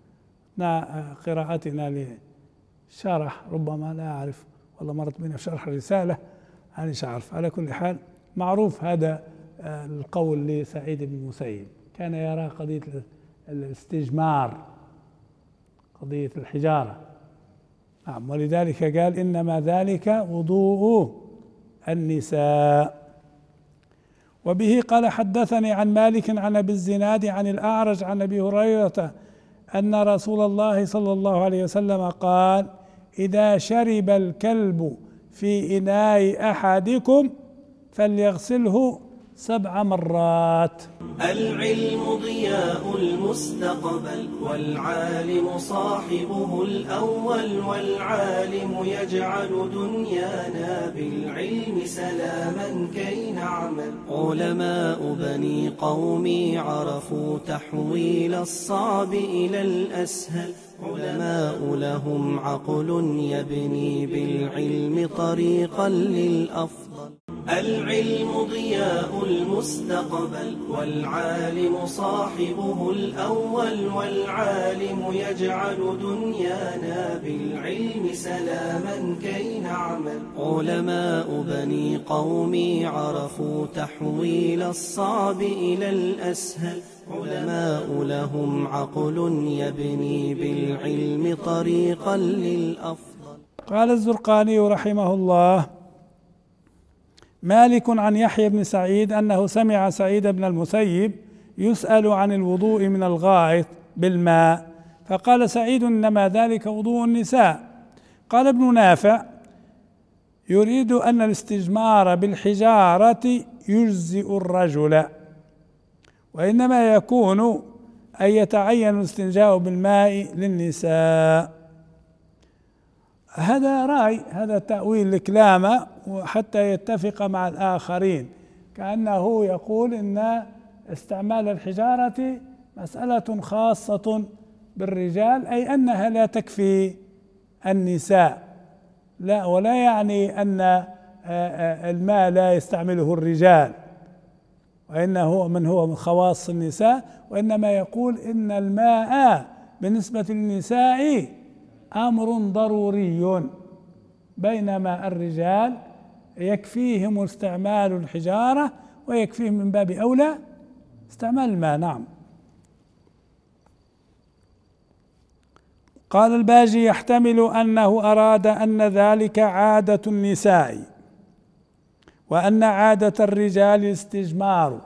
قراءتنا لشرح، ربما لا أعرف والله، مرت بنا في شرح الرسالة، أنا مش أعرف. على كل حال معروف هذا القول لسعيد بن المسيب، كان يرى قضية الاستجمار، قضية الحجارة، نعم، ولذلك قال: إنما ذلك وضوء النساء. وبه قال حدثني عن مالك عن أبي الزناد عن الأعرج عن أبي هريرة أن رسول الله صلى الله عليه وسلم قال: إذا شرب الكلب في إناء أحدكم فليغسله 7 مرات. العلم ضياء المستقبل، والعالم صاحبه الأول، والعالم يجعل دنيانا بالعلم سلاما كي نعمل. علماء بني قومي عرفوا تحويل الصعب إلى الأسهل، علماء لهم عقل يبني بالعلم طريقا للأفضل. العلم ضياء المستقبل، والعالم صاحبه الأول، والعالم يجعل دنيانا بالعلم سلاما كي نعمل. علماء بني قومي عرفوا تحويل الصعب إلى الأسهل، علماء لهم عقل يبني بالعلم طريقا للأفضل. قال الزرقاني رحمه الله: مالك عن يحيى بن سعيد أنه سمع سعيد بن المسيب يسأل عن الوضوء من الغائط بالماء، فقال سعيد إنما ذلك وضوء النساء. قال ابن نافع يريد أن الاستجمار بالحجارة يجزئ الرجل، وإنما يكون أن يتعين الاستنجاء بالماء للنساء. هذا رأي، هذا تأويل الكلامة وحتى يتفق مع الآخرين، كأنه يقول إن استعمال الحجارة مسألة خاصة بالرجال، أي أنها لا تكفي النساء، لا، ولا يعني أن الماء لا يستعمله الرجال وإنه من خواص النساء، وإنما يقول إن الماء بالنسبة للنساء أمر ضروري، بينما الرجال يكفيهم استعمال الحجارة ويكفيهم من باب أولى استعمال الماء. نعم. قال الباجي يحتمل أنه أراد أن ذلك عادة النساء، وأن عادة الرجال الاستجمار،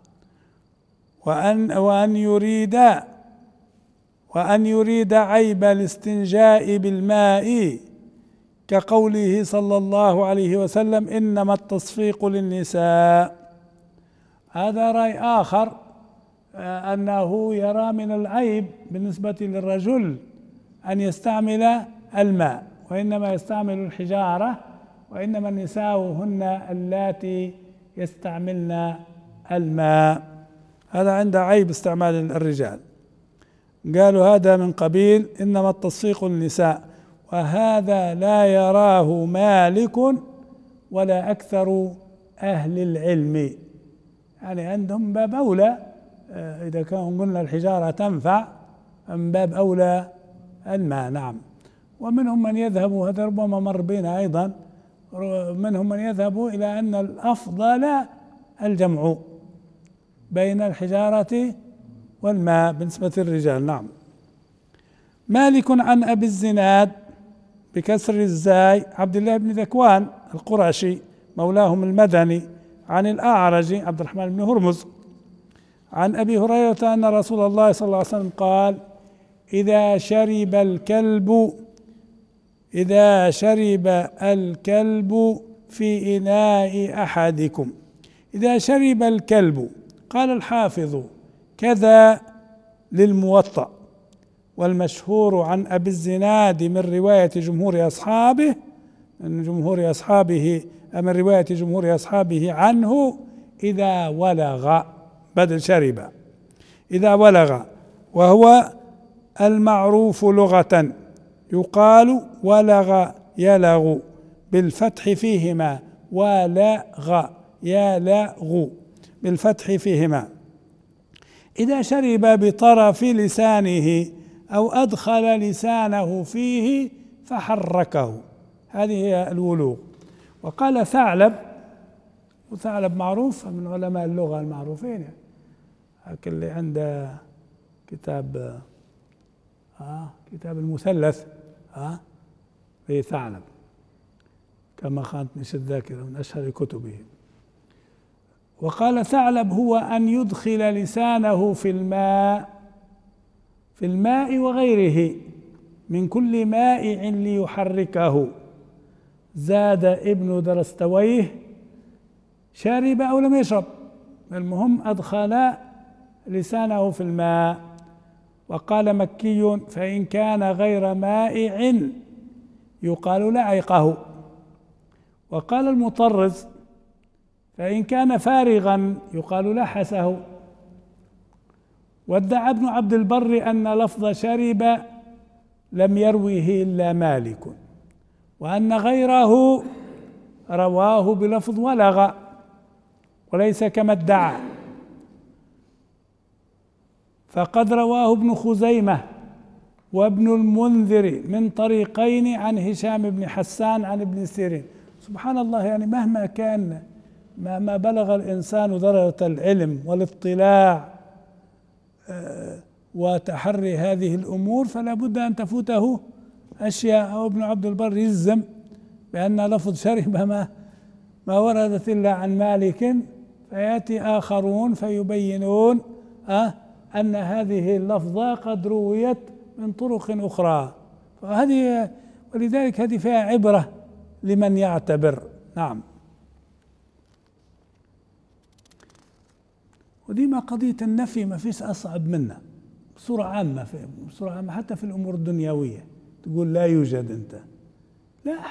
وأن يريد عيب الاستنجاء بالماء، كقوله صلى الله عليه وسلم إنما التصفيق للنساء. هذا رأي آخر، أنه يرى من العيب بالنسبة للرجل أن يستعمل الماء، وإنما يستعمل الحجارة، وإنما النساء هن اللاتي يستعملن الماء. هذا عند عيب استعمال الرجال. قالوا هذا من قبيل إنما التصفيق للنساء، وهذا لا يراه مالك ولا أكثر أهل العلم، يعني عندهم باب أولى، إذا كانوا قلنا الحجارة تنفع من باب أولى الماء. نعم. ومنهم من يذهب، هذا ربما مر بنا أيضا، منهم من يذهب إلى أن الأفضل الجمع بين الحجارة والماء بالنسبة للرجال. نعم. مالك عن أبي الزناد بكسر الزاي عبد الله بن ذكوان القرشي مولاهم المدني، عن الأعرج عبد الرحمن بن هرمز، عن أبي هريرة أن رسول الله صلى الله عليه وسلم قال إذا شرب الكلب في إناء أحدكم، إذا شرب الكلب، قال الحافظ كذا للموطأ، والمشهور عن أبي الزناد من رواية جمهور أصحابه عنه إذا ولغ، بدل شرب، إذا ولغ، وهو المعروف لغة، يقال ولغ يلغ بالفتح فيهما، ولغ يلغ بالفتح فيهما، إذا شرب بطرف لسانه أو أدخل لسانه فيه فحركه، هذه هي الولوغ. وقال ثعلب، وثعلب معروف من علماء اللغة المعروفين، لكن اللي عنده كتاب المثلث في ثعلب كما خانتنيش الذاكرة، من أشهر كتبه. وقال ثعلب هو أن يدخل لسانه في الماء وغيره من كل مائع ليحركه. زاد ابن درستويه شرب أو لم يشرب، المهم أدخل لسانه في الماء. وقال مكي فإن كان غير مائع يقال لعقه. وقال المطرز فإن كان فارغا يقال لحسه. وادعى ابن عبد البر أن لفظ شرب لم يرويه إلا مالك، وأن غيره رواه بلفظ ولغ وليس كما ادعى، فقد رواه ابن خزيمة وابن المنذر من طريقين عن هشام بن حسان عن ابن سيرين. سبحان الله، يعني مهما بلغ الإنسان درجة العلم والاطلاع وتحري هذه الأمور فلا بد أن تفوته أشياء. أو ابن عبد البر يجزم بأن لفظ شرب ما وردت إلا عن مالك، فيأتي آخرون فيبينون أن هذه اللفظة قد رويت من طرق أخرى، ولذلك هذه فيها عبرة لمن يعتبر. نعم. وديما قضية النفي ما فيش أصعب منها بصورة عامة، حتى في الأمور الدنيوية تقول لا يوجد، أنت لا،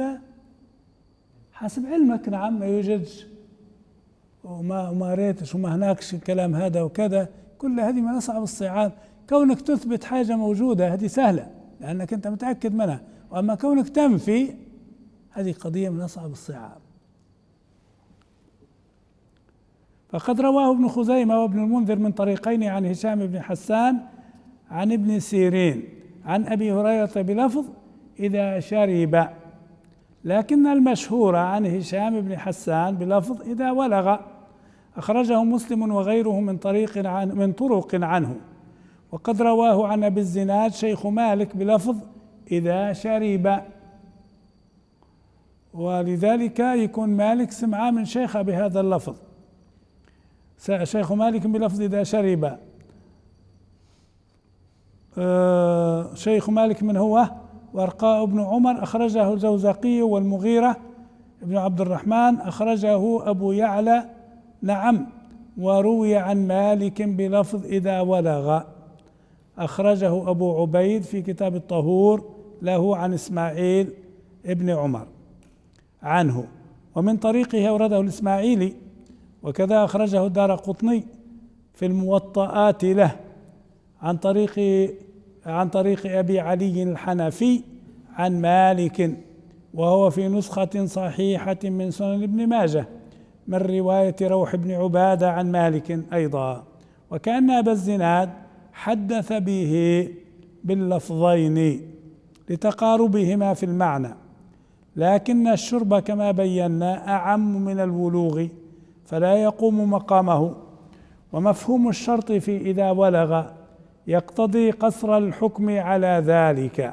حسب علمك. نعم، ما يوجدش وما ريتش وما هناكش الكلام هذا وكذا، كل هذه من أصعب الصعاب. كونك تثبت حاجة موجودة هذه سهلة لأنك أنت متأكد منها، وأما كونك تنفي هذه قضية من أصعب الصعاب. فقد رواه ابن خزيمة وابن المنذر من طريقين عن هشام بن حسان عن ابن سيرين عن أبي هريرة بلفظ إذا شرب، لكن المشهور عن هشام بن حسان بلفظ إذا ولغ، أخرجه مسلم وغيره من طرق عنه. وقد رواه عن أبي الزناد شيخ مالك بلفظ إذا شرب، ولذلك يكون مالك سمعا من شيخه بهذا اللفظ، شيخ مالك بلفظ إذا شرب. شيخ مالك من هو؟ ورقاء بن عمر، أخرجه الزوزقي والمغيرة بن عبد الرحمن، أخرجه أبو يعلى. نعم. وروي عن مالك بلفظ إذا ولغ، أخرجه أبو عبيد في كتاب الطهور له عن إسماعيل ابن عمر عنه، ومن طريقه أورده الإسماعيلي، وكذا أخرجه الدارقطني في الموطئات له عن طريق أبي علي الحنفي عن مالك، وهو في نسخة صحيحة من سنن ابن ماجه من رواية روح بن عبادة عن مالك أيضا. وكأن أبا الزناد حدث به باللفظين لتقاربهما في المعنى، لكن الشرب كما بينا أعم من الولوغ فلا يقوم مقامه. ومفهوم الشرط في إذا ولغ يقتضي قصر الحكم على ذلك،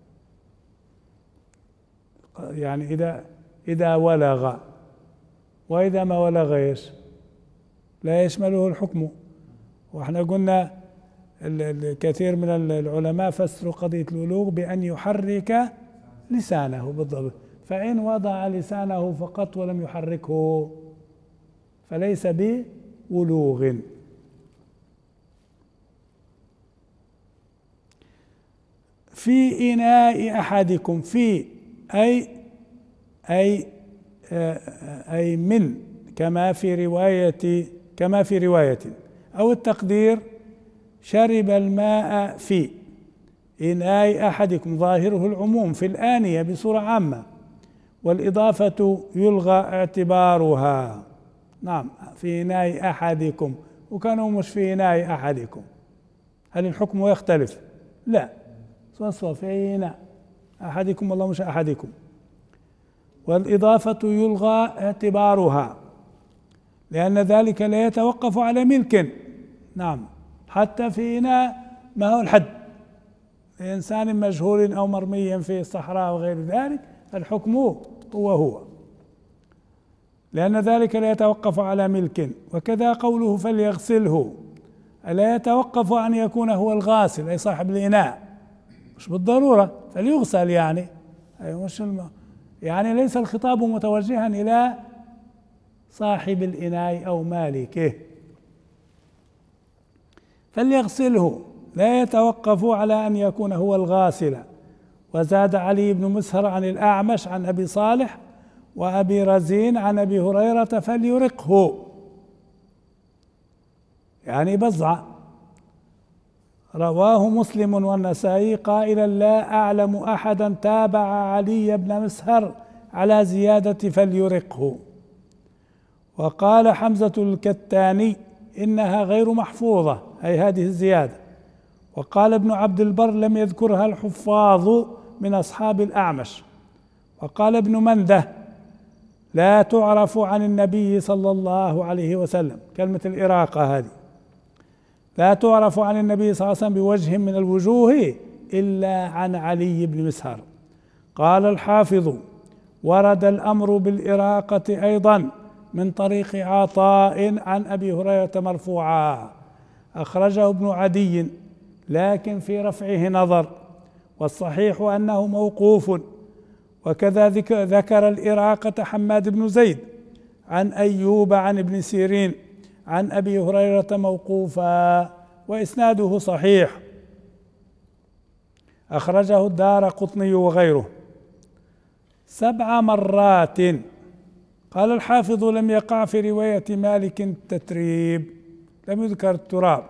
يعني إذا ولغ، وإذا ما ولغ لا يشمله الحكم. وإحنا قلنا الكثير من العلماء فسروا قضية الولوغ بأن يحرك لسانه بالضبط، فإن وضع لسانه فقط ولم يحركه فليس بولوغ. في إناء أحدكم، في أي من، كما في رواية أو التقدير شرب الماء في إناء أحدكم، ظاهره العموم في الآنية بصورة عامة، والإضافة يلغى اعتبارها. نعم، في إناء أحدكم، وكانوا مش في إناء أحدكم، هل الحكم يختلف؟ لا، صوصوا في إناء أحدكم، والله مش أحدكم، والإضافة يلغى اعتبارها لأن ذلك لا يتوقف على ملك. نعم، حتى في إناء ما هو الحد، إنسان مجهول أو مرمي في الصحراء وغير ذلك، الحكم هو لأن ذلك لا يتوقف على ملك. وكذا قوله فليغسله، ألا يتوقف أن يكون هو الغاسل أي صاحب الإناء، مش بالضرورة فليغسل، يعني مش يعني ليس الخطاب متوجها إلى صاحب الإناء أو مالكه. فليغسله لا يتوقف على أن يكون هو الغاسل. وزاد علي بن مسهر عن الأعمش عن أبي صالح وأبي رزين عن أبي هريرة فليرقه، يعني بزع. رواه مسلم والنسائي قائلا لا أعلم أحدا تابع علي بن مسهر على زيادة فليرقه. وقال حمزة الكتاني إنها غير محفوظة، أي هذه الزيادة. وقال ابن عبد البر لم يذكرها الحفاظ من أصحاب الأعمش. وقال ابن منده لا تعرف عن النبي صلى الله عليه وسلم، كلمة الإراقة هذه لا تعرف عن النبي صلى الله عليه وسلم بوجه من الوجوه إلا عن علي بن مسهر. قال الحافظ ورد الأمر بالإراقة أيضا من طريق عطاء عن أبي هريرة مرفوعا، أخرجه ابن عدي لكن في رفعه نظر، والصحيح أنه موقوف. وكذا ذكر الإراقة حماد بن زيد عن أيوب عن ابن سيرين عن أبي هريرة موقوفا، وإسناده صحيح، أخرجه الدارقطني وغيره. 7 مرات. قال الحافظ: لم يقع في رواية مالك التتريب، لم يذكر التراب،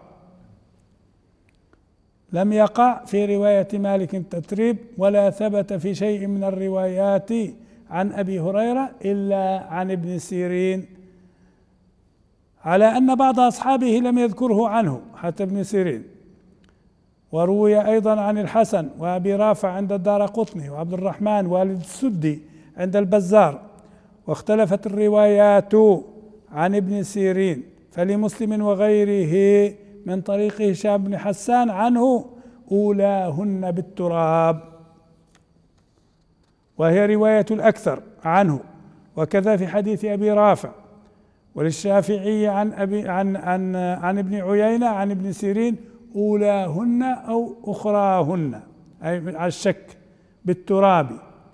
لم يقع في رواية مالك التتريب، ولا ثبت في شيء من الروايات عن أبي هريرة إلا عن ابن سيرين، على أن بعض أصحابه لم يذكره عنه حتى ابن سيرين. وروي أيضا عن الحسن وأبي رافع عند الدارقطني وعبد الرحمن والد السدي عند البزار، واختلفت الروايات عن ابن سيرين، فلمسلم وغيره من طريق هشام بن حسان عنه أولاهن بالتراب، وهي رواية الأكثر عنه. وكذا في حديث أبي رافع. وللشافعي عن ابن عيينة عن ابن سيرين أولاهن أو أخراهن، أي على الشك بالتراب،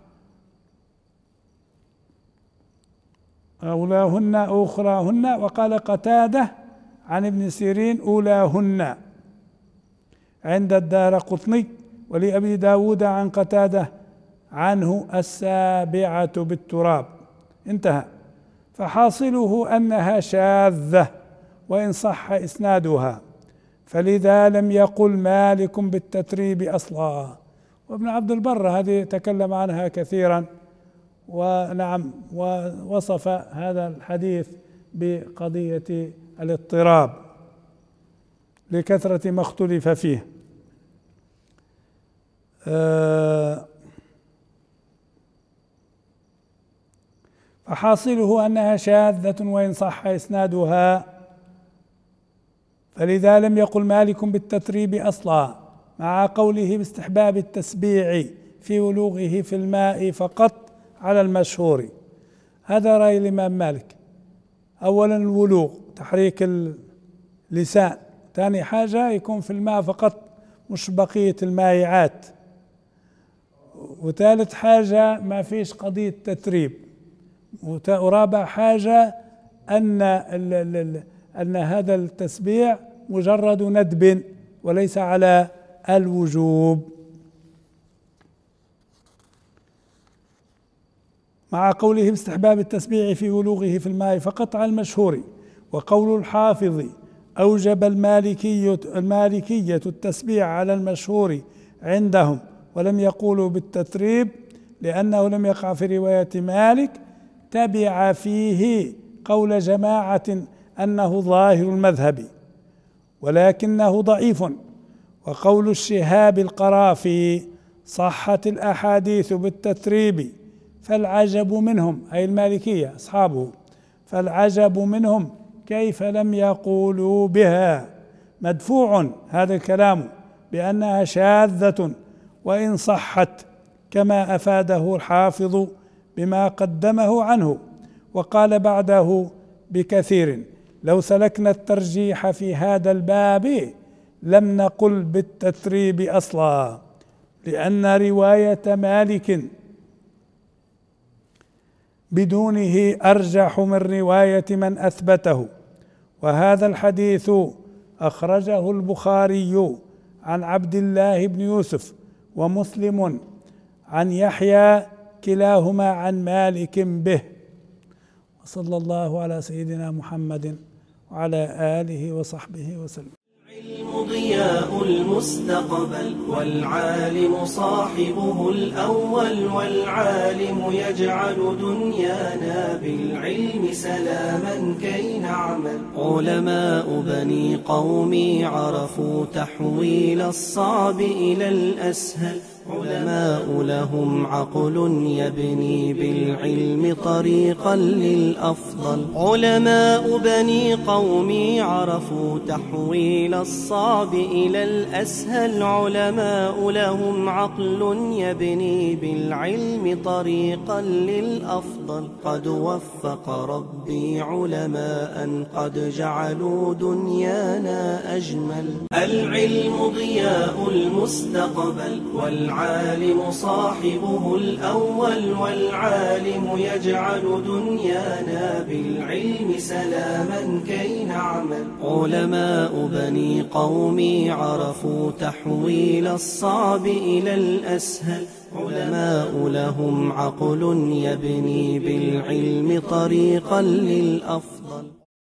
أولاهن أو أخراهن. وقال قتادة عن ابن سيرين أولاهن عند الدارقطني. ولأبي داود عن قتادة عنه 7 بالتراب. انتهى. فحاصله أنها شاذة وإن صح إسنادها، فلذا لم يقل مالك بالتتريب أصلا. وابن عبد البر هذه تكلم عنها كثيرا، ونعم، ووصف هذا الحديث بقضية الاضطراب لكثرة ما اختلف فيه. فحاصله أنها شاذة وإن صح إسنادها، فلذا لم يقل مالك بالتتريب أصلا، مع قوله باستحباب التسبيع في ولوغه في الماء فقط على المشهور. هذا رأي الإمام مالك. أولا الولوغ تحريك اللسان، ثاني حاجة يكون في الماء فقط مش بقية المائعات، وثالث حاجة ما فيش قضية تتريب، ورابع حاجة أن هذا التسبيع مجرد ندب وليس على الوجوب، مع قوله باستحباب التسبيع في ولوغه في الماء فقط على المشهور. وقول الحافظ أوجب المالكية التسبيع على المشهور عندهم ولم يقولوا بالتتريب لأنه لم يقع في رواية مالك، تبع فيه قول جماعة أنه ظاهر المذهب ولكنه ضعيف. وقول الشهاب القرافي صحت الأحاديث بالتتريب فالعجب منهم، أي المالكية أصحابه، فالعجب منهم كيف لم يقولوا بها، مدفوع هذا الكلام بأنها شاذة وإن صحت، كما أفاده الحافظ بما قدمه عنه. وقال بعده بكثير: لو سلكنا الترجيح في هذا الباب لم نقل بالتتريب أصلا، لأن رواية مالك بدونه أرجح من رواية من أثبته. وهذا الحديث أخرجه البخاري عن عبد الله بن يوسف ومسلم عن يحيى، كلاهما عن مالك به. وصلى الله على سيدنا محمد وعلى آله وصحبه وسلم. العلم ضياء المستقبل، والعالم صاحبه الأول، والعالم يجعل دنيانا بالعلم سلاما كي نعمل. علماء بني قومي عرفوا تحويل الصعب إلى الأسهل، علماء لهم عقل يبني بالعلم طريقا للأفضل. علماء بني قومي عرفوا تحويل الصعب إلى الأسهل. علماء لهم عقل يبني بالعلم طريقا للأفضل. قد وفق ربي علماء قد جعلوا دنيانا أجمل. العلم ضياء المستقبل والعالم صاحبه الأول. والعالم يجعل دنيانا بالعلم سلاما كي نعمل. علماء بني قومي عرفوا تحويل الصعب إلى الأسهل. علماء لهم عقل يبني بالعلم طريقا للأفضل.